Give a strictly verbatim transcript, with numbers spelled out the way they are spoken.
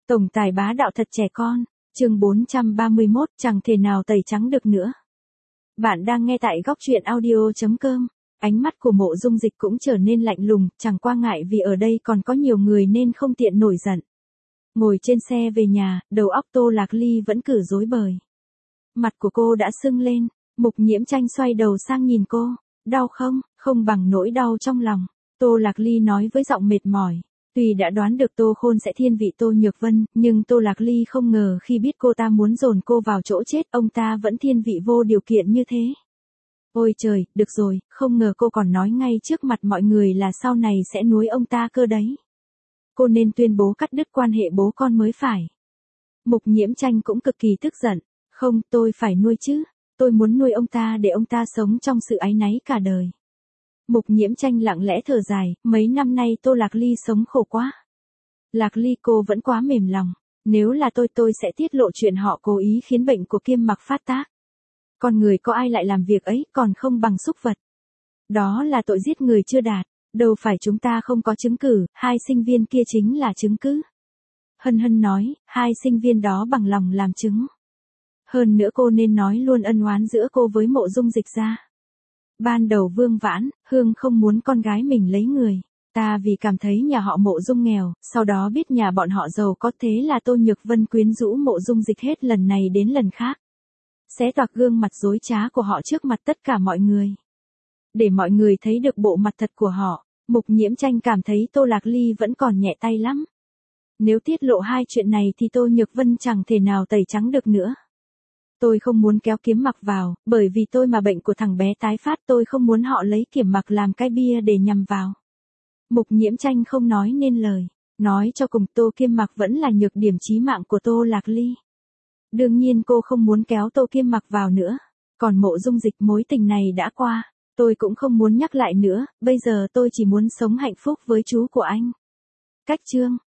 Tổng tài bá đạo thật trẻ con, chương bốn trăm ba mươi mốt, chẳng thể nào tẩy trắng được nữa. Bạn đang nghe tại góc truyện audio chấm com. Ánh mắt của Mộ Dung Dịch cũng trở nên lạnh lùng, chẳng qua ngại vì ở đây còn có nhiều người nên không tiện nổi giận. Ngồi trên xe về nhà, đầu óc Tô Lạc Ly vẫn cứ rối bời. Mặt của cô đã sưng lên, Mục Nhiễm Tranh xoay đầu sang nhìn cô, đau không, không bằng nỗi đau trong lòng. Tô Lạc Ly nói với giọng mệt mỏi. Tuy đã đoán được Tô Khôn sẽ thiên vị Tô Nhược Vân, nhưng Tô Lạc Ly không ngờ khi biết cô ta muốn dồn cô vào chỗ chết, ông ta vẫn thiên vị vô điều kiện như thế. Ôi trời, được rồi, không ngờ cô còn nói ngay trước mặt mọi người là sau này sẽ nuôi ông ta cơ đấy. Cô nên tuyên bố cắt đứt quan hệ bố con mới phải. Mục Nhiễm Tranh cũng cực kỳ tức giận. Không, tôi phải nuôi chứ. Tôi muốn nuôi ông ta để ông ta sống trong sự áy náy cả đời. Mục Nhiễm Tranh lặng lẽ thở dài, mấy năm nay Tô Lạc Ly sống khổ quá. Lạc Ly, cô vẫn quá mềm lòng. Nếu là tôi tôi sẽ tiết lộ chuyện họ cố ý khiến bệnh của Kiêm Mặc phát tác. Con người có ai lại làm việc ấy, còn không bằng súc vật. Đó là tội giết người chưa đạt. Đâu phải chúng ta không có chứng cứ, hai sinh viên kia chính là chứng cứ. Hân Hân nói, hai sinh viên đó bằng lòng làm chứng. Hơn nữa cô nên nói luôn ân oán giữa cô với Mộ Dung Dịch ra. Ban đầu Vương Vãn, Hương không muốn con gái mình lấy người. Ta vì cảm thấy nhà họ Mộ Dung nghèo, sau đó biết nhà bọn họ giàu có, thế là Tô Nhược Vân quyến rũ Mộ Dung Dịch hết lần này đến lần khác. Xé toạc gương mặt dối trá của họ trước mặt tất cả mọi người. Để mọi người thấy được bộ mặt thật của họ, Mục Nhiễm Tranh cảm thấy Tô Lạc Ly vẫn còn nhẹ tay lắm. Nếu tiết lộ hai chuyện này thì Tô Nhược Vân chẳng thể nào tẩy trắng được nữa. Tôi không muốn kéo Kiếm Mặc vào, bởi vì tôi mà bệnh của thằng bé tái phát, tôi không muốn họ lấy Kiếm Mặc làm cái bia để nhằm vào. Mục Nhiễm Tranh không nói nên lời. Nói cho cùng, Tô Kiêm Mặc vẫn là nhược điểm chí mạng của Tô Lạc Ly. Đương nhiên cô không muốn kéo Tô Kiêm Mặc vào nữa. Còn Mộ Dung Dịch, mối tình này đã qua. Tôi cũng không muốn nhắc lại nữa, bây giờ tôi chỉ muốn sống hạnh phúc với chú của anh. Cách chương